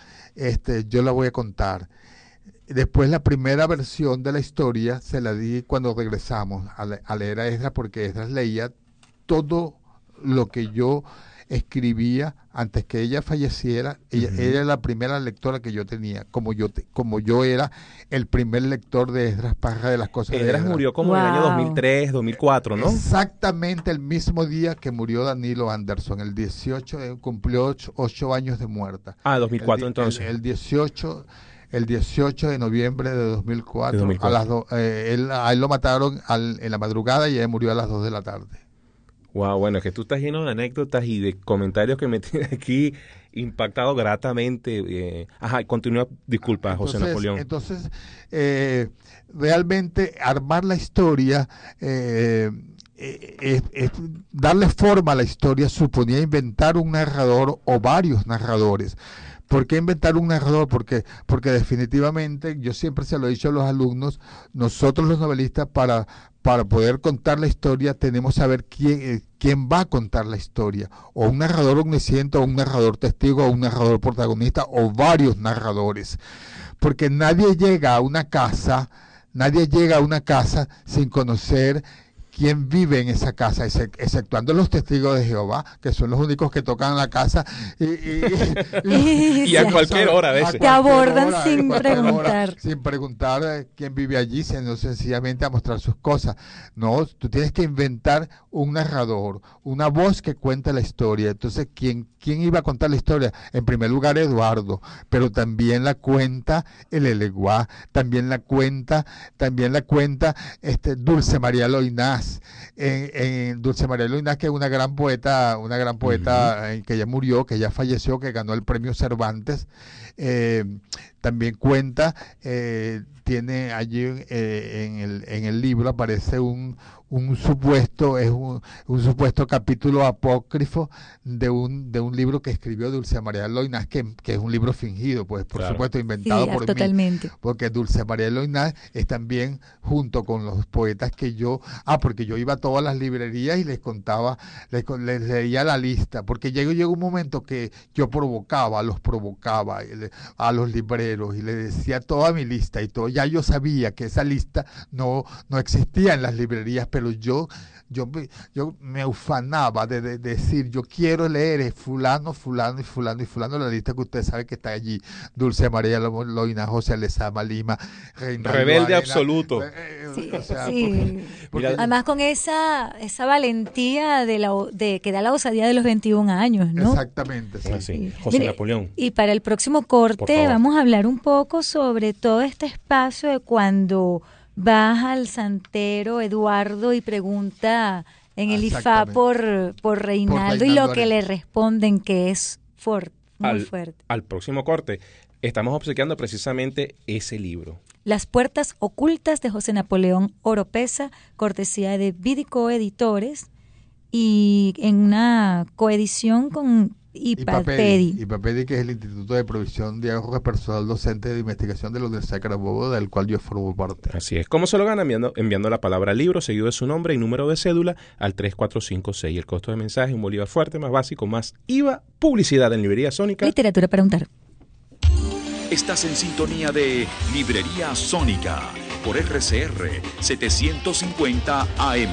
yo la voy a contar. Después la primera versión de la historia se la di cuando regresamos a leer a Esdras, porque Esdras leía todo lo que yo escribía antes que ella falleciera. Ella era la primera lectora que yo tenía, como yo era el primer lector de Esdras Parra, de las cosas de Esdras. Murió como en el año 2003, 2004, ¿no? Exactamente el mismo día que murió Danilo Anderson, el 18, cumplió 8 años de muerta. 2004 entonces. El 18 de noviembre de 2004, a las a él lo mataron en la madrugada y él murió a las 2 de la tarde. Wow, bueno, es que tú estás lleno de anécdotas y de comentarios que me tienes aquí impactado gratamente. Continúa, disculpa, José Napoleón. Entonces, realmente armar la historia, darle forma a la historia suponía inventar un narrador o varios narradores. ¿Por qué inventar un narrador? Porque definitivamente, yo siempre se lo he dicho a los alumnos, nosotros los novelistas para poder contar la historia tenemos que saber quién va a contar la historia, o un narrador omnisciente, o un narrador testigo, o un narrador protagonista, o varios narradores, porque nadie llega a una casa sin conocer quién vive en esa casa, exceptuando los testigos de Jehová, que son los únicos que tocan la casa y a cualquier hora a veces. Te abordan sin preguntar. Sin preguntar quién vive allí, sino sencillamente a mostrar sus cosas. No, tú tienes que inventar un narrador, una voz que cuente la historia. Entonces, ¿quién iba a contar la historia? En primer lugar, Eduardo, pero también la cuenta el Eleguá, también la cuenta Dulce María Loinás. Dulce María Loinás, que es una gran poeta que ya murió, que ya falleció, que ganó el premio Cervantes. también cuenta, tiene allí en el libro aparece un supuesto, es un supuesto capítulo apócrifo de un libro que escribió Dulce María Loynaz, que es un libro fingido, pues por supuesto inventado por totalmente. mí, porque Dulce María Loynaz es también junto con los poetas que yo, porque yo iba a todas las librerías y les contaba, les leía la lista, porque llegó un momento que yo los provocaba a los libreros y les decía toda mi lista y todo, ya yo sabía que esa lista no existía en las librerías, pero yo me ufanaba de decir, yo quiero leer fulano, fulano y fulano y fulano, la lista que usted sabe que está allí: Dulce María Loynaz, José Lezama Lima, Rebelde absoluto. Sí, o sea, sí. porque Además con esa valentía de que da la osadía de los 21 años, ¿no? Exactamente, sí. Así, José Napoleón. Y para el próximo corte vamos a hablar un poco sobre todo este espacio de cuando vas al santero Eduardo y pregunta en el IFA por Reinaldo y lo que le responden que es muy fuerte. Al próximo corte estamos obsequiando precisamente ese libro. Las puertas ocultas de José Napoleón Oropeza, cortesía de Vidico Editores y en una coedición con IPAPEDI, que es el Instituto de Provisión de Ahorro Personal Docente de Investigación de la Universidad Carabobo, del cual yo formo parte. Así es. ¿Cómo se lo gana? Enviando la palabra libro, seguido de su nombre y número de cédula al 3456. El costo de mensaje, un bolívar fuerte, más básico, más IVA, publicidad en Librería Sónica. Literatura para untar. Estás en sintonía de Librería Sónica por RCR 750 AM.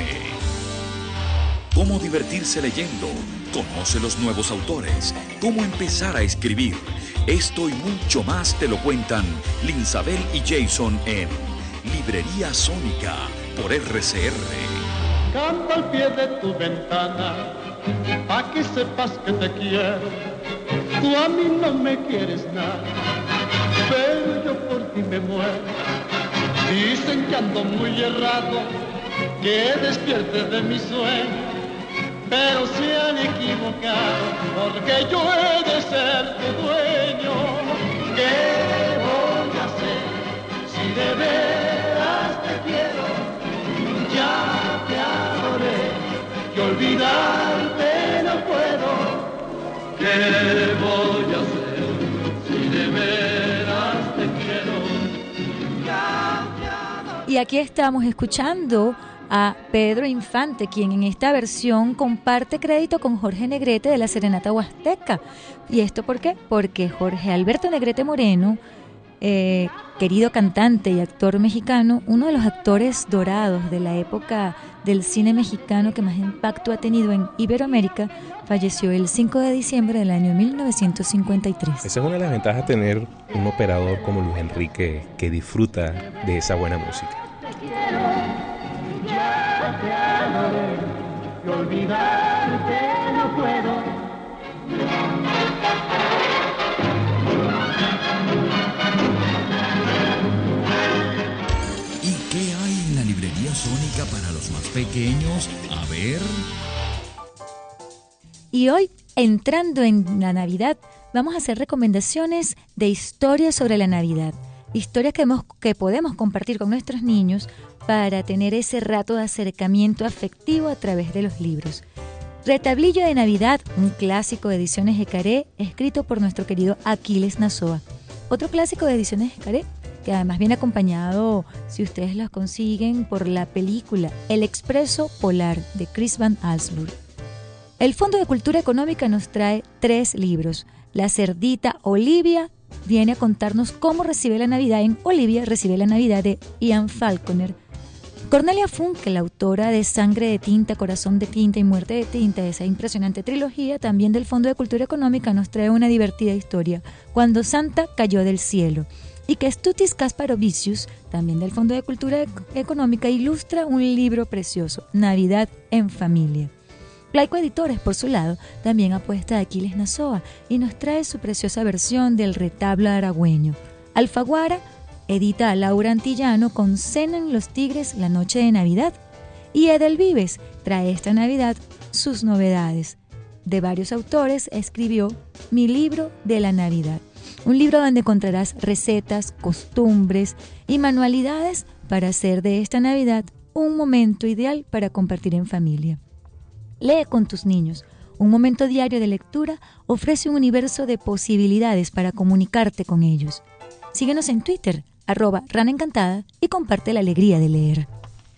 ¿Cómo divertirse leyendo? Conoce los nuevos autores, cómo empezar a escribir. Esto y mucho más te lo cuentan Linsabel y Jason en Librería Sónica por RCR. Canto al pie de tu ventana, pa' que sepas que te quiero. Tú a mí no me quieres nada, pero yo por ti me muero. Dicen que ando muy errado, que despierte de mi sueño, pero se han equivocado, porque yo he de ser tu dueño. ¿Qué voy a hacer si de veras te quiero? Ya te adoré, que olvidarte no puedo. ¿Qué voy a hacer si de veras te quiero? Ya te adoré. Y aquí estamos escuchando a Pedro Infante, quien en esta versión comparte crédito con Jorge Negrete de la Serenata Huasteca. ¿Y esto por qué? Porque Jorge Alberto Negrete Moreno, querido cantante y actor mexicano, uno de los actores dorados de la época del cine mexicano que más impacto ha tenido en Iberoamérica, falleció el 5 de diciembre del año 1953. Esa es una de las ventajas de tener un operador como Luis Enrique que disfruta de esa buena música. Ya te adoré, que olvidarte no puedo. ¿Y qué hay en la Librería Sónica para los más pequeños? A ver. Y hoy, entrando en la Navidad, vamos a hacer recomendaciones de historias sobre la Navidad. Historias que podemos compartir con nuestros niños para tener ese rato de acercamiento afectivo a través de los libros. Retablillo de Navidad, un clásico de Ediciones Ecaré, escrito por nuestro querido Aquiles Nazoa. Otro clásico de Ediciones Ecaré, que además viene acompañado, si ustedes los consiguen, por la película El Expreso Polar, de Chris Van Allsburg. El Fondo de Cultura Económica nos trae 3 libros. La cerdita Olivia viene a contarnos cómo recibe la Navidad en Olivia recibe la Navidad, de Ian Falconer. Cornelia Funke, la autora de Sangre de Tinta, Corazón de Tinta y Muerte de Tinta, esa impresionante trilogía, también del Fondo de Cultura Económica, nos trae una divertida historia, Cuando Santa cayó del cielo. Y que Kestutis Kasparovicius, también del Fondo de Cultura Económica, ilustra un libro precioso, Navidad en Familia. Plaico Editores, por su lado, también apuesta a Aquiles Nazoa y nos trae su preciosa versión del retablo aragüeño. Alfaguara edita a Laura Antillano con Cenan los Tigres la noche de Navidad. Y Edelvives trae esta Navidad sus novedades. De varios autores escribió Mi libro de la Navidad. Un libro donde encontrarás recetas, costumbres y manualidades para hacer de esta Navidad un momento ideal para compartir en familia. Lee con tus niños. Un momento diario de lectura ofrece un universo de posibilidades para comunicarte con ellos. Síguenos en Twitter, @RanaEncantada, y comparte la alegría de leer.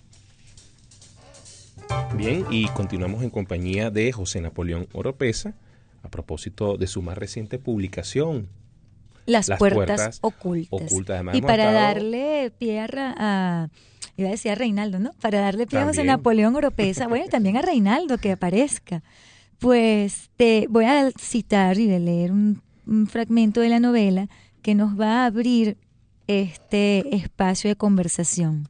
Bien, y continuamos en compañía de José Napoleón Oropesa a propósito de su más reciente publicación, Las puertas ocultas. Además, Y para darle pie iba a decir a Reinaldo, ¿no? Para darle pie a José Napoleón Oropesa, bueno, también a Reinaldo que aparezca. Pues te voy a citar y a leer un fragmento de la novela que nos va a abrir este espacio de conversación.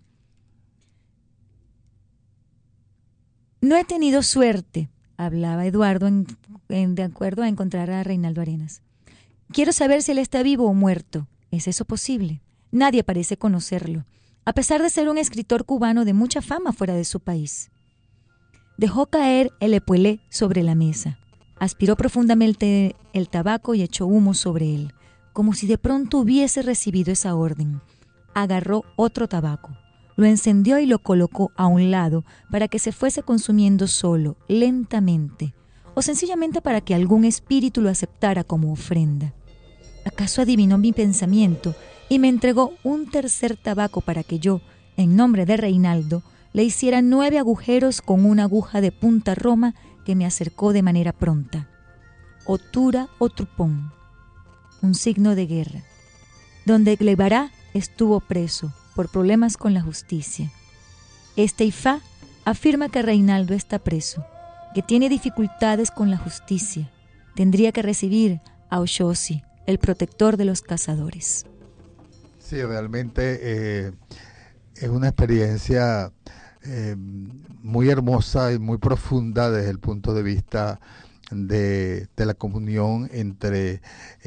No he tenido suerte, hablaba Eduardo de acuerdo a encontrar a Reinaldo Arenas. Quiero saber si él está vivo o muerto. ¿Es eso posible? Nadie parece conocerlo, a pesar de ser un escritor cubano de mucha fama fuera de su país. Dejó caer el epuelé sobre la mesa. Aspiró profundamente el tabaco y echó humo sobre él, como si de pronto hubiese recibido esa orden. Agarró otro tabaco, lo encendió y lo colocó a un lado para que se fuese consumiendo solo, lentamente, o sencillamente para que algún espíritu lo aceptara como ofrenda. ¿Acaso adivinó mi pensamiento y me entregó un tercer tabaco para que yo, en nombre de Reinaldo, le hiciera 9 agujeros con una aguja de punta roma que me acercó de manera pronta? Otura o trupón, un signo de guerra, donde Guevara estuvo preso por problemas con la justicia. Este Ifá afirma que Reinaldo está preso, que tiene dificultades con la justicia. Tendría que recibir a Oshosi, el protector de los cazadores. Sí, realmente es una experiencia muy hermosa y muy profunda desde el punto de vista de la comunión entre,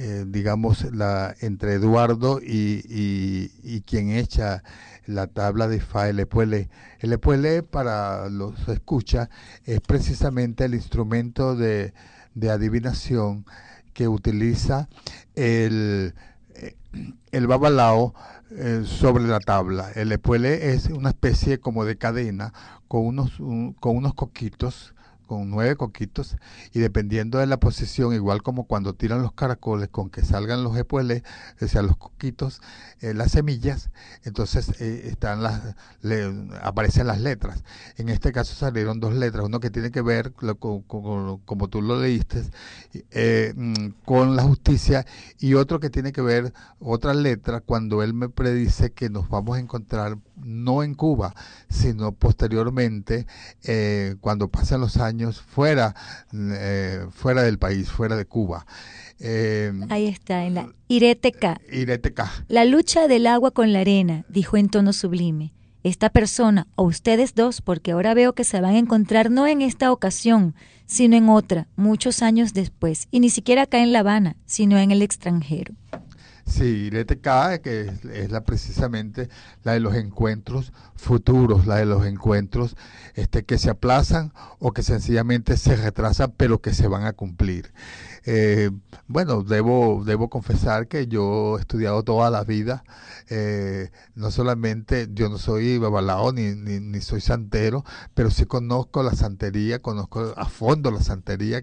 entre Eduardo y quien echa la tabla de Ifá, el epuelé. El epuelé, para los escucha, es precisamente el instrumento de adivinación que utiliza el babalao sobre la tabla. El epuelé es una especie como de cadena con unos coquitos, con 9 coquitos, y dependiendo de la posición, igual como cuando tiran los caracoles con que salgan los epuelés, o sea, los coquitos, las semillas, entonces aparecen las letras. En este caso salieron 2 letras, uno que tiene que ver, como tú lo leíste, con la justicia, y otro que tiene que ver, otra letra, cuando él me predice que nos vamos a encontrar no en Cuba, sino posteriormente, cuando pasan los años fuera del país, fuera de Cuba. Ahí está, en la Ireteca. Ireteca. La lucha del agua con la arena, dijo en tono sublime. Esta persona, o ustedes dos, porque ahora veo que se van a encontrar no en esta ocasión, sino en otra, muchos años después, y ni siquiera acá en La Habana, sino en el extranjero. Sí, Ireteca, que es precisamente la de los encuentros futuros, la de los encuentros que se aplazan o que sencillamente se retrasan, pero que se van a cumplir. Bueno, debo confesar que yo he estudiado toda la vida, no solamente, yo no soy babalao ni soy santero, pero sí conozco la santería, conozco a fondo la santería,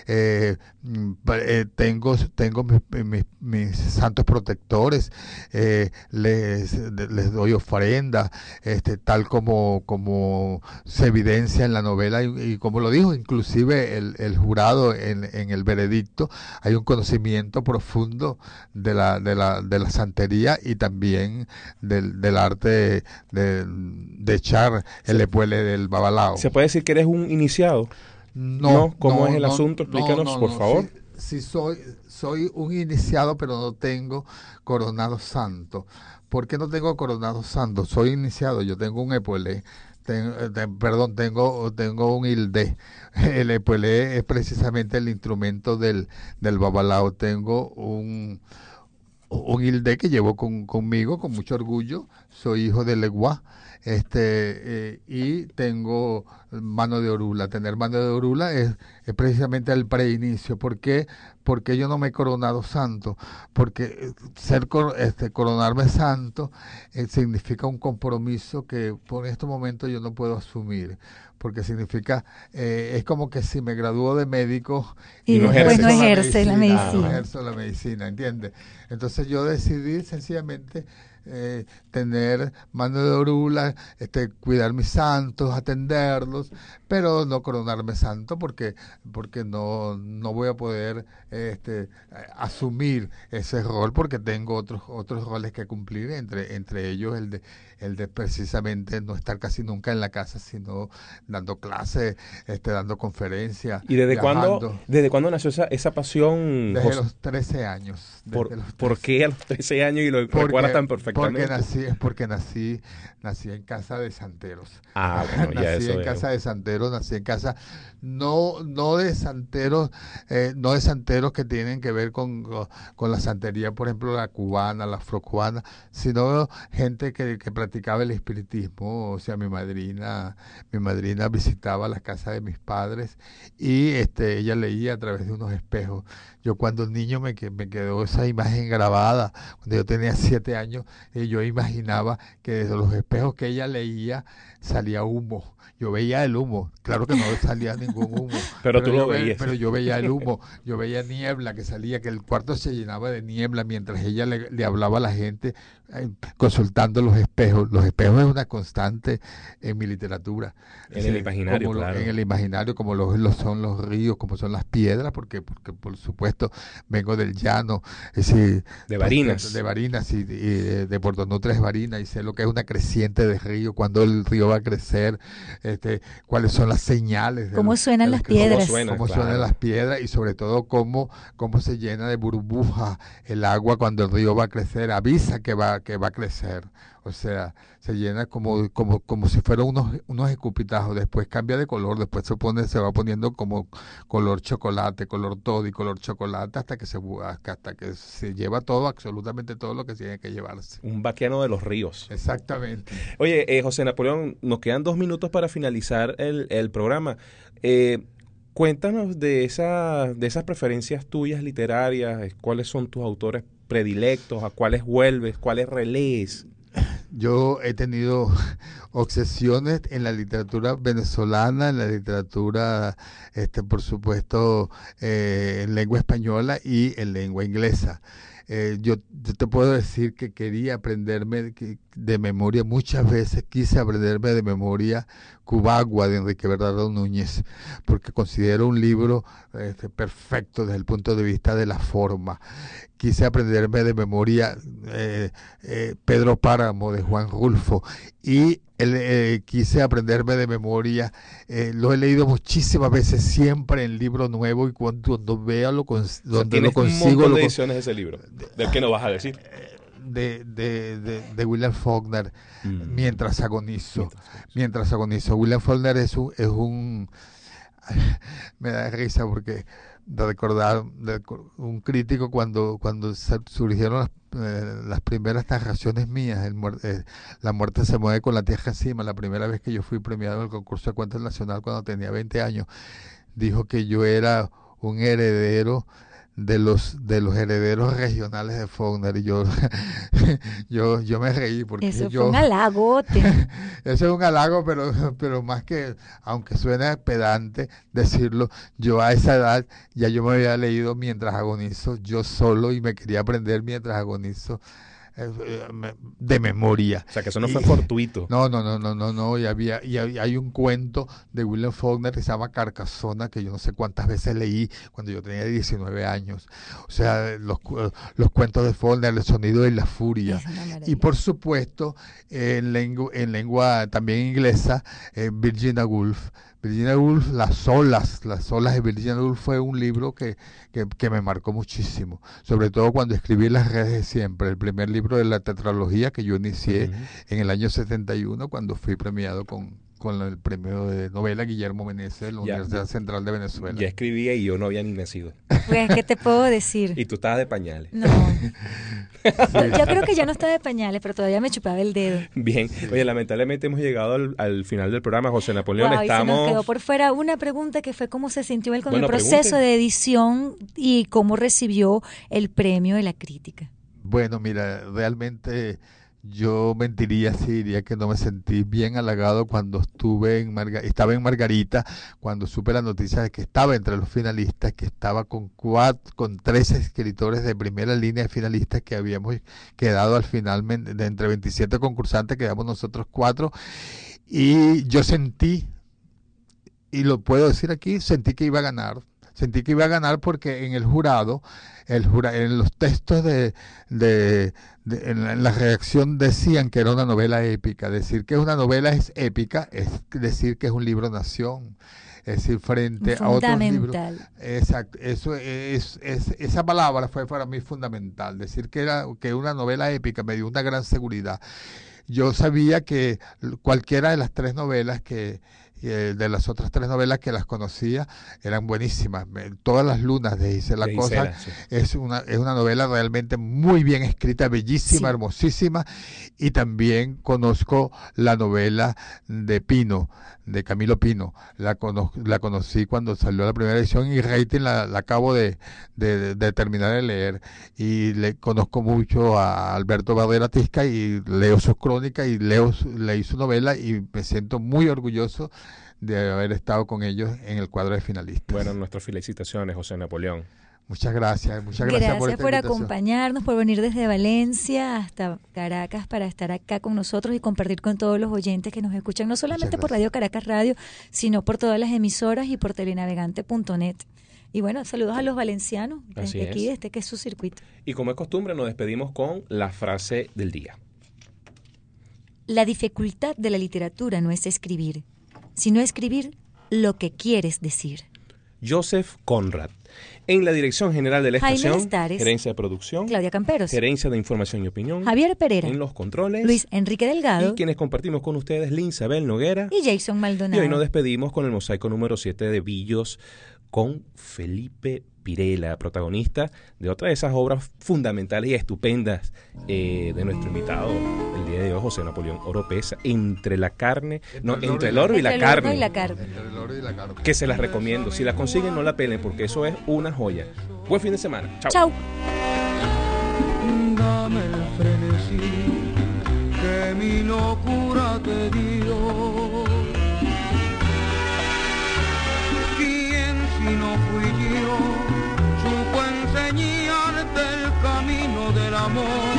tengo mis santos protectores, les doy ofrenda, tal como se evidencia en la novela y como lo dijo inclusive el jurado en el veredicto. Hay un conocimiento profundo de la santería y también del arte de echar el epuele del babalao. ¿Se puede decir que eres un iniciado? No. ¿Cómo es el asunto? Explícanos, por favor. Sí, soy un iniciado, pero no tengo coronado santo. ¿Por qué no tengo coronado santo? Soy iniciado, yo tengo un epuele. Tengo un hilde. El epuele es precisamente el instrumento del babalao. Tengo un hilde que llevo conmigo con mucho orgullo. Soy hijo de Leguá. y tengo mano de orula. Tener mano de orula es precisamente el preinicio. ¿Por qué? Porque yo no me he coronado santo, porque coronarme santo significa un compromiso que por estos momentos yo no puedo asumir, porque significa, es como que si me gradúo de médico y no ejerce la medicina. No ejerzo la medicina, ¿entiendes? Entonces yo decidí sencillamente tener mano de orula, cuidar mis santos, atenderlos, pero no coronarme santo porque no voy a poder asumir ese rol, porque tengo otros roles que cumplir, entre ellos el de precisamente no estar casi nunca en la casa, sino dando clases, dando conferencias. ¿Y desde cuándo nació esa pasión? Desde los 13 años. ¿Por qué a los 13 años y lo recuerdas tan perfectamente? Porque nací en casa de santeros. Bueno, ya nací en casa de santeros, nací en casa no de santeros, no de santeros que tienen que ver con la santería, por ejemplo, la cubana, la afrocubana, sino gente que practicaba el espiritismo. O sea, mi madrina visitaba la casa de mis padres y ella leía a través de unos espejos. Yo cuando niño me quedó esa imagen grabada. Cuando yo tenía 7 años, yo imaginaba que desde los espejos que ella leía salía humo. Yo veía el humo, claro que no salía ningún humo. pero tú lo veías. Pero yo veía el humo, yo veía niebla que salía, que el cuarto se llenaba de niebla mientras ella le hablaba a la gente, consultando los espejos. Los espejos es una constante en mi literatura. En el imaginario, claro. En el imaginario, como son los ríos, como son las piedras, porque por supuesto vengo del llano. Es decir, de Barinas. De Barinas y de Puerto Nutres, Barinas, y sé lo que es una creciente de río, cuando el río va a crecer, cuáles son las señales. ¿Cómo suenan las piedras? Cómo suenan las piedras y sobre todo cómo se llena de burbujas el agua cuando el río va a crecer, avisa que va a crecer. O sea, se llena como si fueran unos escupitajos, después cambia de color, después se va poniendo como color chocolate, color todo y color chocolate hasta que se lleva todo, absolutamente todo lo que tiene que llevarse. Un vaquiano de los ríos. Exactamente. Oye, José Napoleón, nos quedan 2 minutos para finalizar el programa. Cuéntanos de esas preferencias tuyas literarias, cuáles son tus autores predilectos, a cuáles vuelves, cuáles relees. Yo he tenido obsesiones en la literatura venezolana, en la literatura, por supuesto, en lengua española y en lengua inglesa. Yo te puedo decir que quería aprenderme de memoria, muchas veces quise aprenderme de memoria Cubagua de Enrique Bernardo Núñez, porque considero un libro perfecto desde el punto de vista de la forma. Quise aprenderme de memoria Pedro Páramo de Juan Rulfo y quise aprenderme de memoria, lo he leído muchísimas veces, siempre en libro nuevo, y cuando vea donde lo consigo. Un montón de ediciones de ese libro, ¿del que no vas a decir? De William Faulkner, Mientras agonizo. William Faulkner es un me da risa porque de recordar un crítico cuando surgieron las primeras narraciones mías, La muerte se mueve con la tierra encima, la primera vez que yo fui premiado en el concurso de cuentos nacional cuando tenía 20 años, dijo que yo era un heredero de los herederos regionales de Faulkner, y yo me reí porque eso fue un halagote. Eso es un halago, pero más que, aunque suene pedante decirlo, yo a esa edad ya yo me había leído Mientras agonizo yo solo y me quería aprender Mientras agonizo de memoria. O sea, que eso no fue fortuito. No, y hay un cuento de William Faulkner que se llama Carcasona, que yo no sé cuántas veces leí cuando yo tenía 19 años. O sea, los cuentos de Faulkner, El sonido de la furia. Y por supuesto, en lengua también inglesa, Virginia Woolf. Las olas de Virginia Woolf fue un libro que me marcó muchísimo, sobre todo cuando escribí Las redes de siempre, el primer libro de la tetralogía que yo inicié en el año 71 cuando fui premiado con con el premio de novela Guillermo Meneses de la Universidad Central de Venezuela. Ya escribía y yo no había ni nacido. Pues, ¿qué te puedo decir? Y tú estabas de pañales. No. Yo creo que ya no estaba de pañales, pero todavía me chupaba el dedo. Bien. Oye, lamentablemente hemos llegado al final del programa, José Napoleón. Wow, y se nos quedó por fuera una pregunta que fue cómo se sintió él con el proceso de edición y cómo recibió el premio de la crítica. Bueno, mira, realmente yo mentiría si diría que no me sentí bien halagado cuando estaba en Margarita, cuando supe la noticia de que estaba entre los finalistas, que estaba con 13 escritores de primera línea de finalistas, que habíamos quedado al final de entre 27 concursantes, quedamos nosotros 4, y yo sentí, y lo puedo decir aquí, sentí que iba a ganar. Sentí que iba a ganar porque en el jurado, en los textos en la redacción decían que era una novela épica. Decir que una novela es épica es decir que es un libro nación. Es decir, frente a otros libros. Exacto. Eso esa palabra fue para mí fundamental. Decir que una novela épica me dio una gran seguridad. Yo sabía que cualquiera de las 3 novelas de las otras 3 novelas que las conocía eran buenísimas. Todas las lunas de Gisela Cosa sí. es una novela realmente muy bien escrita, bellísima, sí. Hermosísima, y también conozco la novela de Pino, de Camilo Pino. La conocí cuando salió la primera edición y rating la acabo de terminar de leer, y le conozco mucho a Alberto Barrera Tisca y leo sus crónicas y leí su novela y me siento muy orgulloso de haber estado con ellos en el cuadro de finalistas. Bueno, nuestras felicitaciones, José Napoleón. Muchas gracias por esta Gracias por invitación. acompañarnos, por venir desde Valencia hasta Caracas para estar acá con nosotros y compartir con todos los oyentes que nos escuchan, no solamente por Radio Caracas Radio, sino por todas las emisoras y por telenavegante.net. Y bueno, saludos a los valencianos, desde aquí, que es su circuito. Y como es costumbre, nos despedimos con la frase del día. La dificultad de la literatura no es escribir, sino escribir lo que quieres decir. Joseph Conrad. En la dirección general de la estación, Estares, gerencia de producción, Claudia Camperos, gerencia de información y opinión, Javier Pereira, en los controles, Luis Enrique Delgado, y quienes compartimos con ustedes, Linsabel Noguera y Jason Maldonado. Y hoy nos despedimos con el mosaico número 7 de Billos, con Felipe Pirela, protagonista de otra de esas obras fundamentales y estupendas de nuestro invitado el día de hoy, José Napoleón Oropesa, Entre el oro y la carne. Que se las recomiendo. Si la consiguen, no la pelen, porque eso es una joya. Buen fin de semana. Chao. Chao. Dame el frenesí que mi locura te dio. ¿Quién si no fui yo supo enseñarte el camino del amor?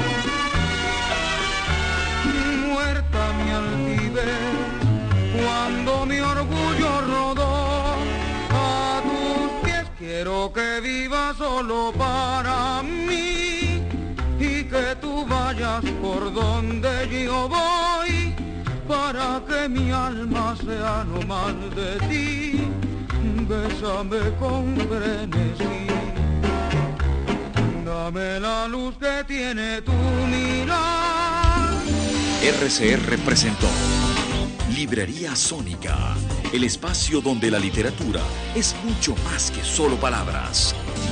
Muerta mi altivez cuando mi orgullo rodó a tus pies. Quiero que vivas solo para mí y que tú vayas por donde yo voy, para que mi alma sea no más de ti. Bésame con frenesí, dame la luz que tiene tu mirar. RCR presentó Librería Sónica, el espacio donde la literatura es mucho más que solo palabras.